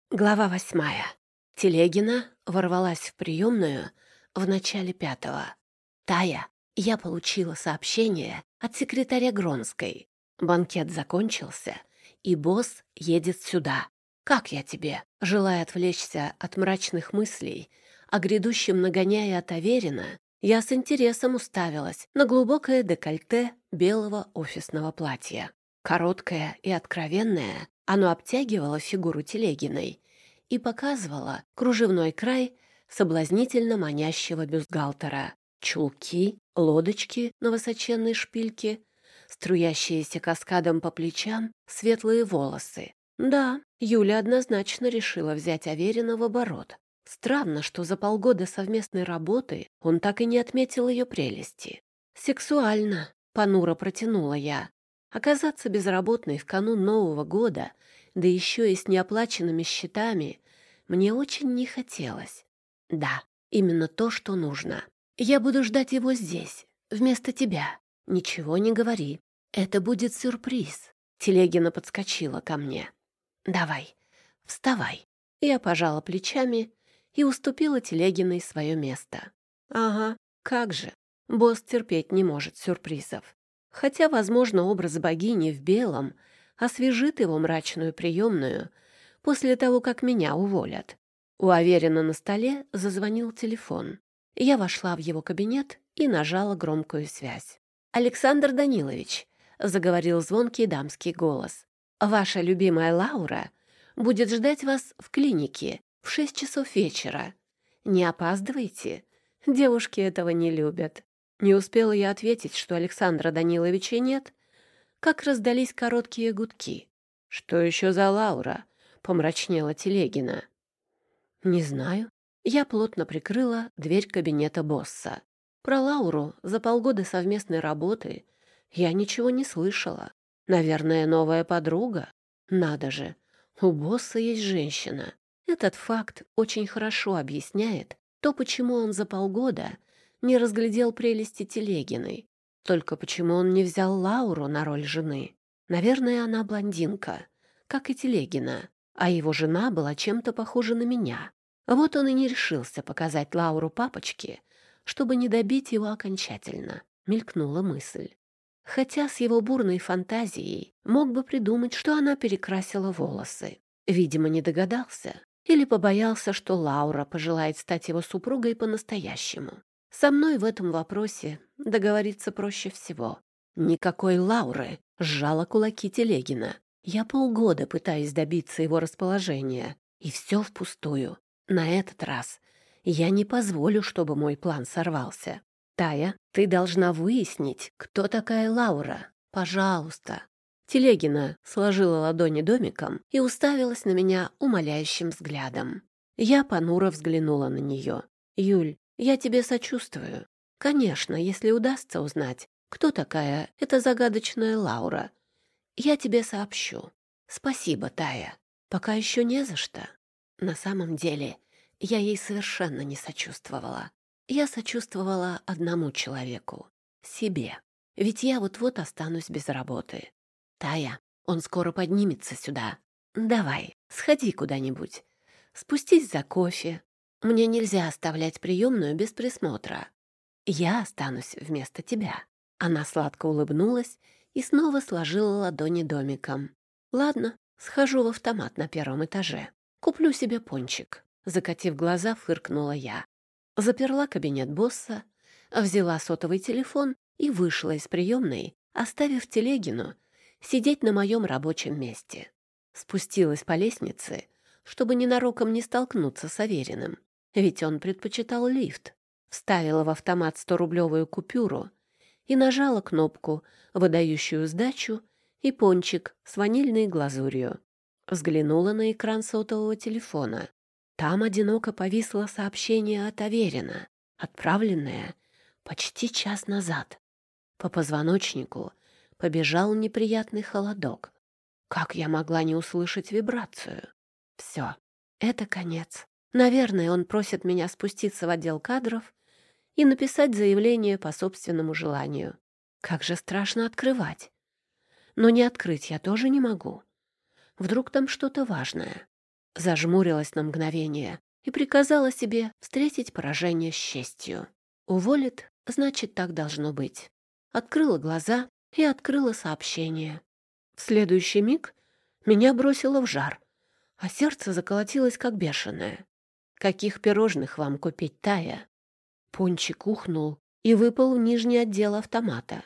Глава 8. Телегина ворвалась в приемную в начале 5. «Тая, я получила сообщение от секретаря Гронской. Банкет закончился, и босс едет сюда. Как я тебе?» Желая отвлечься от мрачных мыслей о грядущем нагоняе от Аверина, я с интересом уставилась на глубокое декольте белого офисного платья. Короткое и откровенное, оно обтягивало фигуру Телегиной и показывало кружевной край соблазнительно манящего бюстгальтера, чулки, лодочки на высоченной шпильке, струящиеся каскадом по плечам светлые волосы. Да, Юля однозначно решила взять Аверина в оборот. Странно, что за полгода совместной работы он так и не отметил ее прелести. «Сексуально», — понуро протянула я. Оказаться безработной в канун Нового года, да еще и с неоплаченными счетами, мне очень не хотелось. Да, именно то, что нужно. Я буду ждать его здесь, вместо тебя. Ничего не говори. Это будет сюрприз. Телегина подскочила ко мне. Давай, вставай. Я пожала плечами и уступила Телегиной свое место. Ага, как же. Босс терпеть не может сюрпризов. Хотя, возможно, образ богини в белом освежит его мрачную приемную после того, как меня уволят. У Аверина на столе зазвонил телефон. Я вошла в его кабинет и нажала громкую связь. «Александр Данилович», — заговорил звонкий дамский голос, «ваша любимая Лаура будет ждать вас в клинике в 6 часов вечера. Не опаздывайте. Девушки этого не любят». Не успела я ответить, что Александра Даниловича нет, как раздались короткие гудки. «Что еще за Лаура?» — помрачнела Телегина. «Не знаю». Я плотно прикрыла дверь кабинета босса. Про Лауру за полгода совместной работы я ничего не слышала. Наверное, новая подруга? Надо же, у босса есть женщина. Этот факт очень хорошо объясняет то, почему он за полгода не разглядел прелести Телегиной. Только почему он не взял Лауру на роль жены? Наверное, она блондинка, как и Телегина, а его жена была чем-то похожа на меня. Вот он и не решился показать Лауру папочке, чтобы не добить его окончательно, мелькнула мысль. Хотя с его бурной фантазией мог бы придумать, что она перекрасила волосы. Видимо, не догадался или побоялся, что Лаура пожелает стать его супругой по-настоящему. Со мной в этом вопросе договориться проще всего. Никакой Лауры, сжала кулаки Телегина. Я полгода пытаюсь добиться его расположения, и все впустую. На этот раз я не позволю, чтобы мой план сорвался. Тая, ты должна выяснить, кто такая Лаура. Пожалуйста. Телегина сложила ладони домиком и уставилась на меня умоляющим взглядом. Я понуро взглянула на нее. «Юль, я тебе сочувствую. Конечно, если удастся узнать, кто такая эта загадочная Лаура, я тебе сообщу. Спасибо, Тая. Пока еще не за что». На самом деле, я ей совершенно не сочувствовала. Я сочувствовала одному человеку — себе. Ведь я вот-вот останусь без работы. «Тая, он скоро поднимется сюда. Давай, сходи куда-нибудь. Спустись за кофе. Мне нельзя оставлять приемную без присмотра. Я останусь вместо тебя». Она сладко улыбнулась и снова сложила ладони домиком. «Ладно, схожу в автомат на первом этаже. Куплю себе пончик». Закатив глаза, фыркнула я. Заперла кабинет босса, взяла сотовый телефон и вышла из приемной, оставив Телегину сидеть на моем рабочем месте. Спустилась по лестнице, чтобы ненароком не столкнуться с Авериным, ведь он предпочитал лифт. Вставила в автомат 100-рублевую купюру и нажала кнопку, выдающую сдачу, и пончик с ванильной глазурью. Взглянула на экран сотового телефона. Там одиноко повисло сообщение от Аверина, отправленное почти час назад. По позвоночнику побежал неприятный холодок. Как я могла не услышать вибрацию? Все, это конец. Наверное, он просит меня спуститься в отдел кадров и написать заявление по собственному желанию. Как же страшно открывать. Но не открыть я тоже не могу. Вдруг там что-то важное. Зажмурилась на мгновение и приказала себе встретить поражение с честью. Уволит, значит, так должно быть. Открыла глаза и открыла сообщение. В следующий миг меня бросило в жар, а сердце заколотилось, как бешеное. «Каких пирожных вам купить, Тая?» Пончик ухнул и выпал в нижний отдел автомата.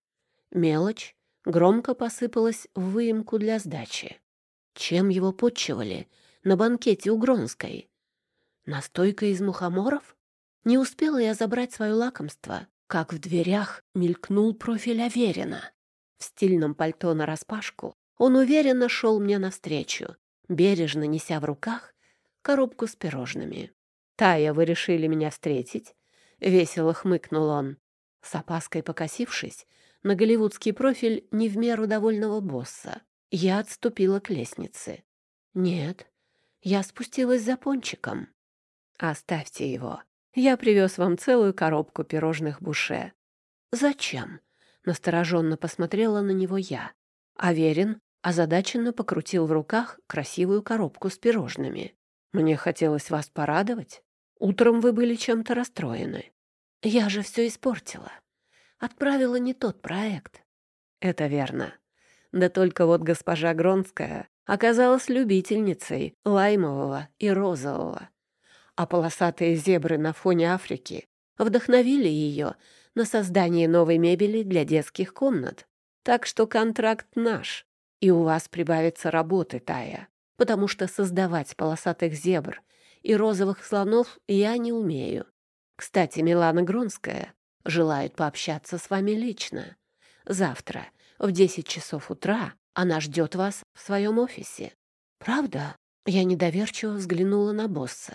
Мелочь громко посыпалась в выемку для сдачи. Чем его подчивали на банкете у Гронской? Настойка из мухоморов? Не успела я забрать свое лакомство, как в дверях мелькнул профиль Аверина. В стильном пальто нараспашку он уверенно шел мне навстречу, бережно неся в руках коробку с пирожными. «Тая, вы решили меня встретить?» — весело хмыкнул он, с опаской покосившись на голливудский профиль не в меру довольного босса. Я отступила к лестнице. «Нет, я спустилась за пончиком». «Оставьте его. Я привез вам целую коробку пирожных Буше». «Зачем?» — настороженно посмотрела на него я. Аверин озадаченно покрутил в руках красивую коробку с пирожными. «Мне хотелось вас порадовать. Утром вы были чем-то расстроены». «Я же все испортила. Отправила не тот проект». «Это верно. Да только вот госпожа Гронская оказалась любительницей лаймового и розового. А полосатые зебры на фоне Африки вдохновили ее на создание новой мебели для детских комнат. Так что контракт наш, и у вас прибавится работы, Тая, потому что создавать полосатых зебр и розовых слонов я не умею. Кстати, Милана Гронская желает пообщаться с вами лично. Завтра в 10 часов утра она ждет вас в своем офисе». «Правда?» — я недоверчиво взглянула на босса.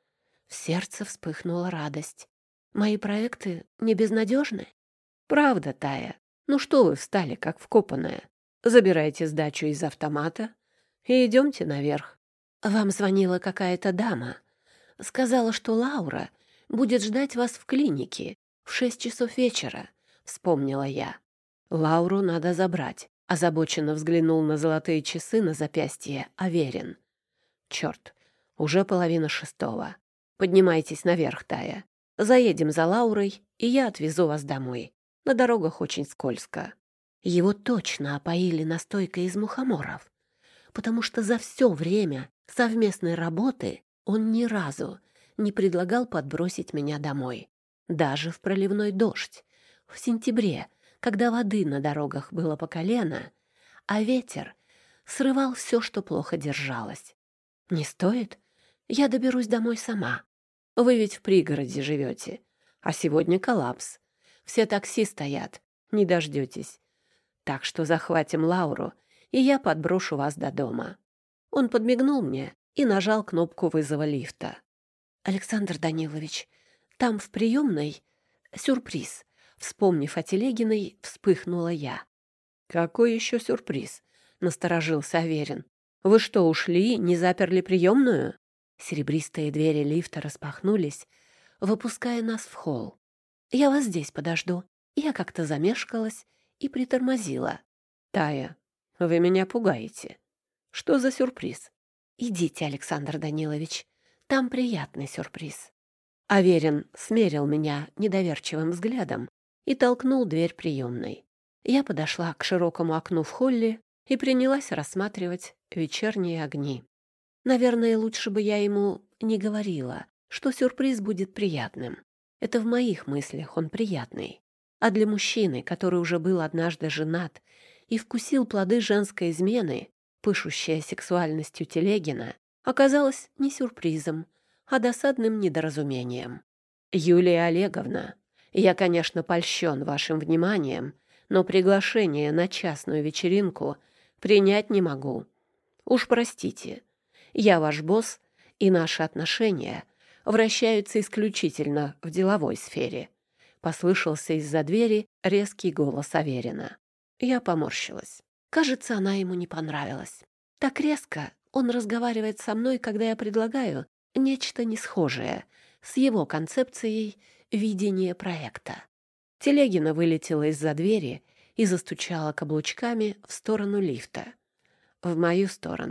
В сердце вспыхнула радость. «Мои проекты не безнадежны?» «Правда, Тая. Ну что вы встали, как вкопанная? Забирайте сдачу из автомата и идемте наверх». «Вам звонила какая-то дама. Сказала, что Лаура будет ждать вас в клинике в 6 часов вечера», — вспомнила я. «Лауру надо забрать», — озабоченно взглянул на золотые часы на запястье Аверин. «Черт, уже 5:30. Поднимайтесь наверх, Тая. Заедем за Лаурой, и я отвезу вас домой. На дорогах очень скользко». Его точно опоили настойкой из мухоморов, потому что за все время совместной работы он ни разу не предлагал подбросить меня домой. Даже в проливной дождь, в сентябре, когда воды на дорогах было по колено, а ветер срывал все, что плохо держалось. «Не стоит? Я доберусь домой сама. Вы ведь в пригороде живете, а сегодня коллапс. Все такси стоят, не дождетесь. Так что захватим Лауру, и я подброшу вас до дома». Он подмигнул мне и нажал кнопку вызова лифта. «Александр Данилович, там в приемной сюрприз». Вспомнив о Телегиной, вспыхнула я. «Какой еще сюрприз?» — насторожился Аверин. «Вы что, ушли, не заперли приемную?» Серебристые двери лифта распахнулись, выпуская нас в холл. «Я вас здесь подожду». Я как-то замешкалась и притормозила. «Тая, вы меня пугаете. Что за сюрприз?» «Идите, Александр Данилович, там приятный сюрприз». Аверин смерил меня недоверчивым взглядом и толкнул дверь приемной. Я подошла к широкому окну в холле и принялась рассматривать вечерние огни. Наверное, лучше бы я ему не говорила, что сюрприз будет приятным. Это в моих мыслях он приятный. А для мужчины, который уже был однажды женат и вкусил плоды женской измены, пышущая сексуальностью Телегина, оказалось не сюрпризом, а досадным недоразумением. «Юлия Олеговна, я, конечно, польщен вашим вниманием, но приглашение на частную вечеринку принять не могу. Уж простите, я ваш босс, и наши отношения вращаются исключительно в деловой сфере». Послышался из-за двери резкий голос Аверина. Я поморщилась. Кажется, она ему не понравилась. Так резко он разговаривает со мной, когда я предлагаю нечто несхожее с его концепцией видения проекта. Телегина вылетела из-за двери, и застучала каблучками в сторону лифта. В мою сторону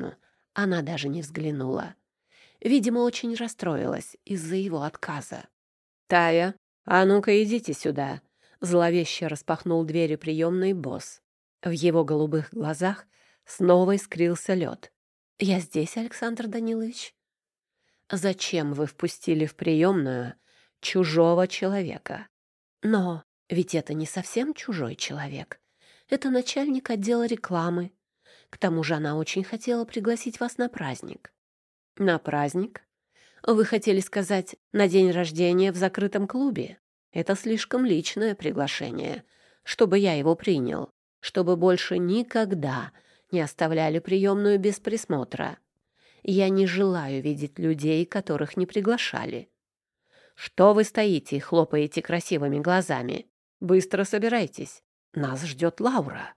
Она даже не взглянула. Видимо, очень расстроилась из-за его отказа. «Тая, а ну-ка идите сюда!» Зловеще распахнул двери приемной босс. В его голубых глазах снова искрился лед. «Я здесь, Александр Данилович». «Зачем вы впустили в приемную чужого человека?» «Но ведь это не совсем чужой человек. Это начальник отдела рекламы. К тому же она очень хотела пригласить вас на праздник». «На праздник? Вы хотели сказать, на день рождения в закрытом клубе? Это слишком личное приглашение, чтобы я его принял, чтобы больше никогда не оставляли приемную без присмотра. Я не желаю видеть людей, которых не приглашали. Что вы стоите и хлопаете красивыми глазами? Быстро собирайтесь. Нас ждет Лаура».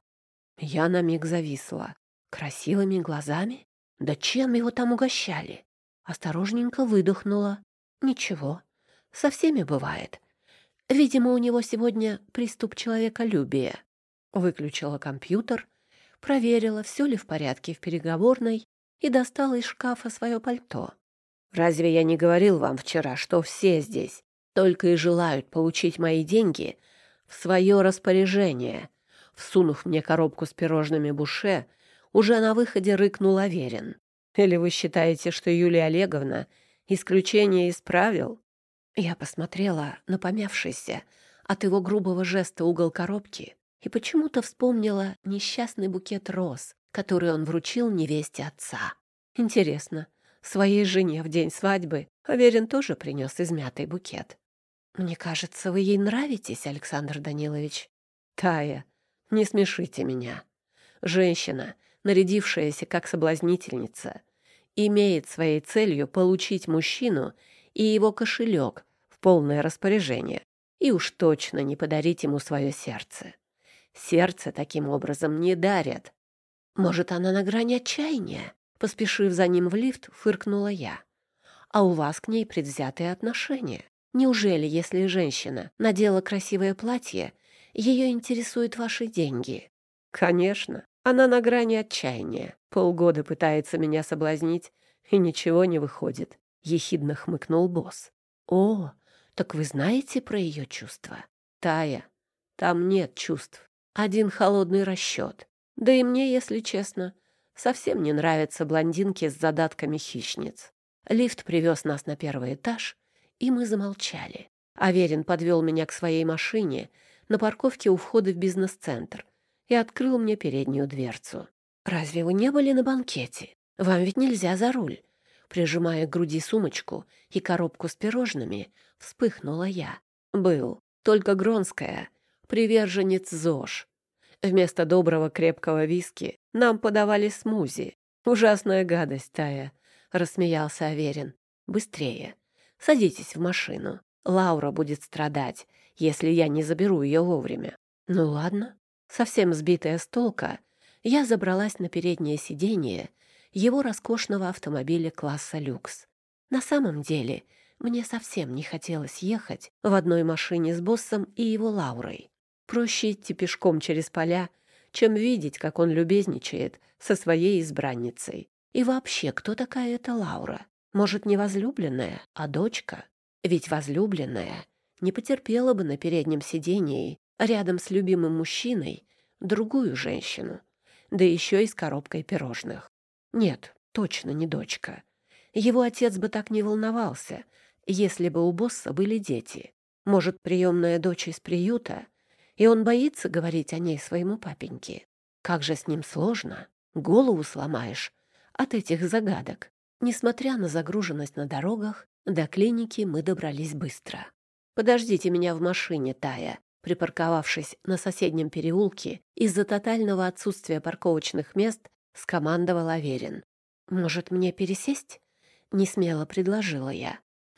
Я на миг зависла. Красивыми глазами? Да чем его там угощали? Осторожненько выдохнула. Ничего, со всеми бывает. Видимо, у него сегодня приступ человеколюбия. Выключила компьютер, проверила, все ли в порядке в переговорной и достала из шкафа свое пальто. «Разве я не говорил вам вчера, что все здесь только и желают получить мои деньги в свое распоряжение?» Всунув мне коробку с пирожными Буше, уже на выходе рыкнул Аверин. «Или вы считаете, что Юлия Олеговна исключение из правил?» Я посмотрела на помявшийся от его грубого жеста угол коробки и почему-то вспомнила несчастный букет роз, который он вручил невесте отца. Интересно, своей жене в день свадьбы Аверин тоже принес измятый букет. «Мне кажется, вы ей нравитесь, Александр Данилович». «Тая, не смешите меня. Женщина, нарядившаяся как соблазнительница, имеет своей целью получить мужчину и его кошелек в полное распоряжение и уж точно не подарить ему свое сердце. Сердце таким образом не дарят. Может, она на грани отчаяния?» Поспешив за ним в лифт, фыркнула я. «А у вас к ней предвзятые отношения. Неужели, если женщина надела красивое платье, ее интересуют ваши деньги?» «Конечно, она на грани отчаяния. Полгода пытается меня соблазнить, и ничего не выходит», — ехидно хмыкнул босс. «О, так вы знаете про ее чувства?» «Тая, там нет чувств. Один холодный расчет. Да и мне, если честно, совсем не нравятся блондинки с задатками хищниц». Лифт привез нас на первый этаж, и мы замолчали. Аверин подвел меня к своей машине на парковке у входа в бизнес-центр и открыл мне переднюю дверцу. «Разве вы не были на банкете? Вам ведь нельзя за руль». Прижимая к груди сумочку и коробку с пирожными, вспыхнула я. «Был. Только Гронская, приверженец ЗОЖ. Вместо доброго крепкого виски нам подавали смузи. Ужасная гадость, Тая», — рассмеялся Аверин. «Быстрее. Садитесь в машину. Лаура будет страдать, если я не заберу ее вовремя». «Ну ладно». Совсем сбитая с толка, я забралась на переднее сиденье его роскошного автомобиля класса люкс. На самом деле, мне совсем не хотелось ехать в одной машине с боссом и его Лаурой. Проще идти пешком через поля, чем видеть, как он любезничает со своей избранницей. И вообще, кто такая эта Лаура? Может, не возлюбленная, а дочка? Ведь возлюбленная не потерпела бы на переднем сидении рядом с любимым мужчиной другую женщину, да еще и с коробкой пирожных. Нет, точно не дочка. Его отец бы так не волновался, если бы у босса были дети. Может, приемная дочь из приюта, и он боится говорить о ней своему папеньке. Как же с ним сложно, голову сломаешь от этих загадок. Несмотря на загруженность на дорогах, до клиники мы добрались быстро. «Подождите меня в машине, Тая», припарковавшись на соседнем переулке из-за тотального отсутствия парковочных мест, скомандовал Аверин. «Может, мне пересесть?» — несмело предложила я.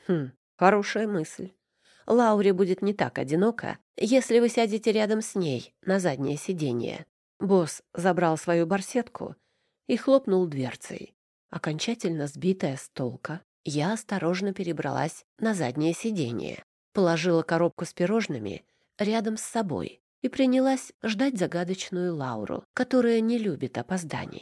Хорошая мысль. Лауре будет не так одиноко, если вы сядете рядом с ней на заднее сиденье». Босс забрал свою барсетку и хлопнул дверцей. Окончательно сбитая с толка, я осторожно перебралась на заднее сиденье, положила коробку с пирожными рядом с собой и принялась ждать загадочную Лауру, которая не любит опозданий.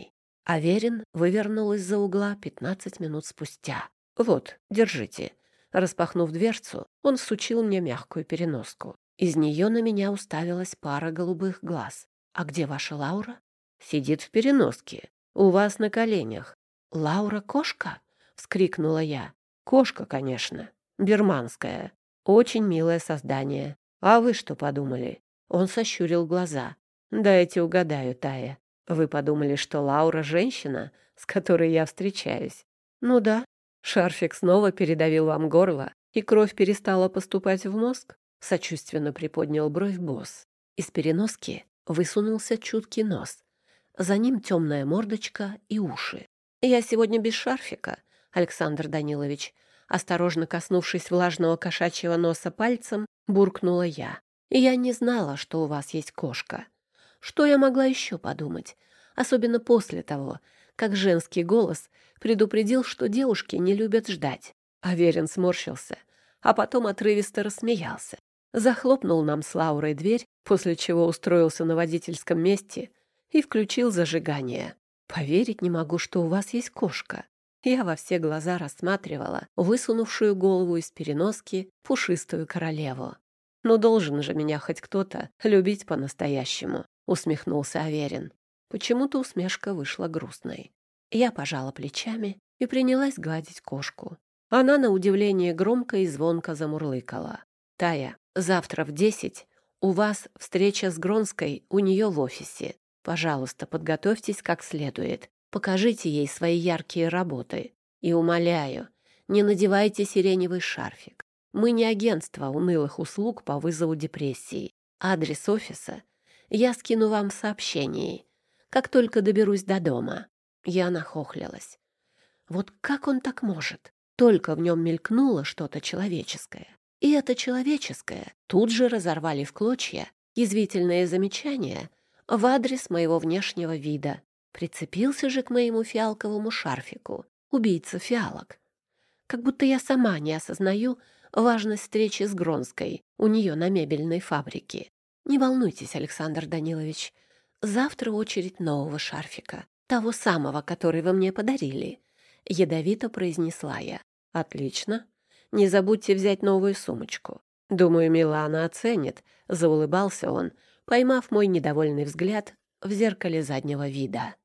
Аверин вывернул из-за угла 15 минут спустя. «Вот, держите». Распахнув дверцу, он всучил мне мягкую переноску. Из нее на меня уставилась пара голубых глаз. «А где ваша Лаура?» «Сидит в переноске. У вас на коленях». «Лаура кошка?» — вскрикнула я. «Кошка, конечно. Бирманская. Очень милое создание. А вы что подумали?» Он сощурил глаза. «Дайте угадаю, Тая. Вы подумали, что Лаура — женщина, с которой я встречаюсь?» «Ну да». «Шарфик снова передавил вам горло, и кровь перестала поступать в мозг?» Сочувственно приподнял бровь босс. Из переноски высунулся чуткий нос. За ним темная мордочка и уши. «Я сегодня без шарфика, Александр Данилович». Осторожно коснувшись влажного кошачьего носа пальцем, буркнула я. «Я не знала, что у вас есть кошка». Что я могла еще подумать? Особенно после того, как женский голос предупредил, что девушки не любят ждать. Аверин сморщился, а потом отрывисто рассмеялся. Захлопнул нам с Лаурой дверь, после чего устроился на водительском месте и включил зажигание. «Поверить не могу, что у вас есть кошка». Я во все глаза рассматривала высунувшую голову из переноски пушистую королеву. «Ну должен же меня хоть кто-то любить по-настоящему», — усмехнулся Аверин. Почему-то усмешка вышла грустной. Я пожала плечами и принялась гладить кошку. Она, на удивление, громко и звонко замурлыкала. «Тая, завтра в 10 у вас встреча с Гронской у нее в офисе. Пожалуйста, подготовьтесь как следует. Покажите ей свои яркие работы. И умоляю, не надевайте сиреневый шарфик. Мы не агентство унылых услуг по вызову депрессии. Адрес офиса я скину вам в сообщении, как только доберусь до дома». Я нахохлилась. Вот как он так может? Только в нем мелькнуло что-то человеческое. И это человеческое тут же разорвали в клочья язвительные замечания в адрес моего внешнего вида. Прицепился же к моему фиалковому шарфику убийца фиалок. Как будто я сама не осознаю важность встречи с Гронской у нее на мебельной фабрике. Не волнуйтесь, Александр Данилович. Завтра очередь нового шарфика, того самого, который вы мне подарили. Ядовито произнесла я. Отлично. Не забудьте взять новую сумочку. Думаю, Милана оценит, заулыбался он, поймав мой недовольный взгляд в зеркале заднего вида.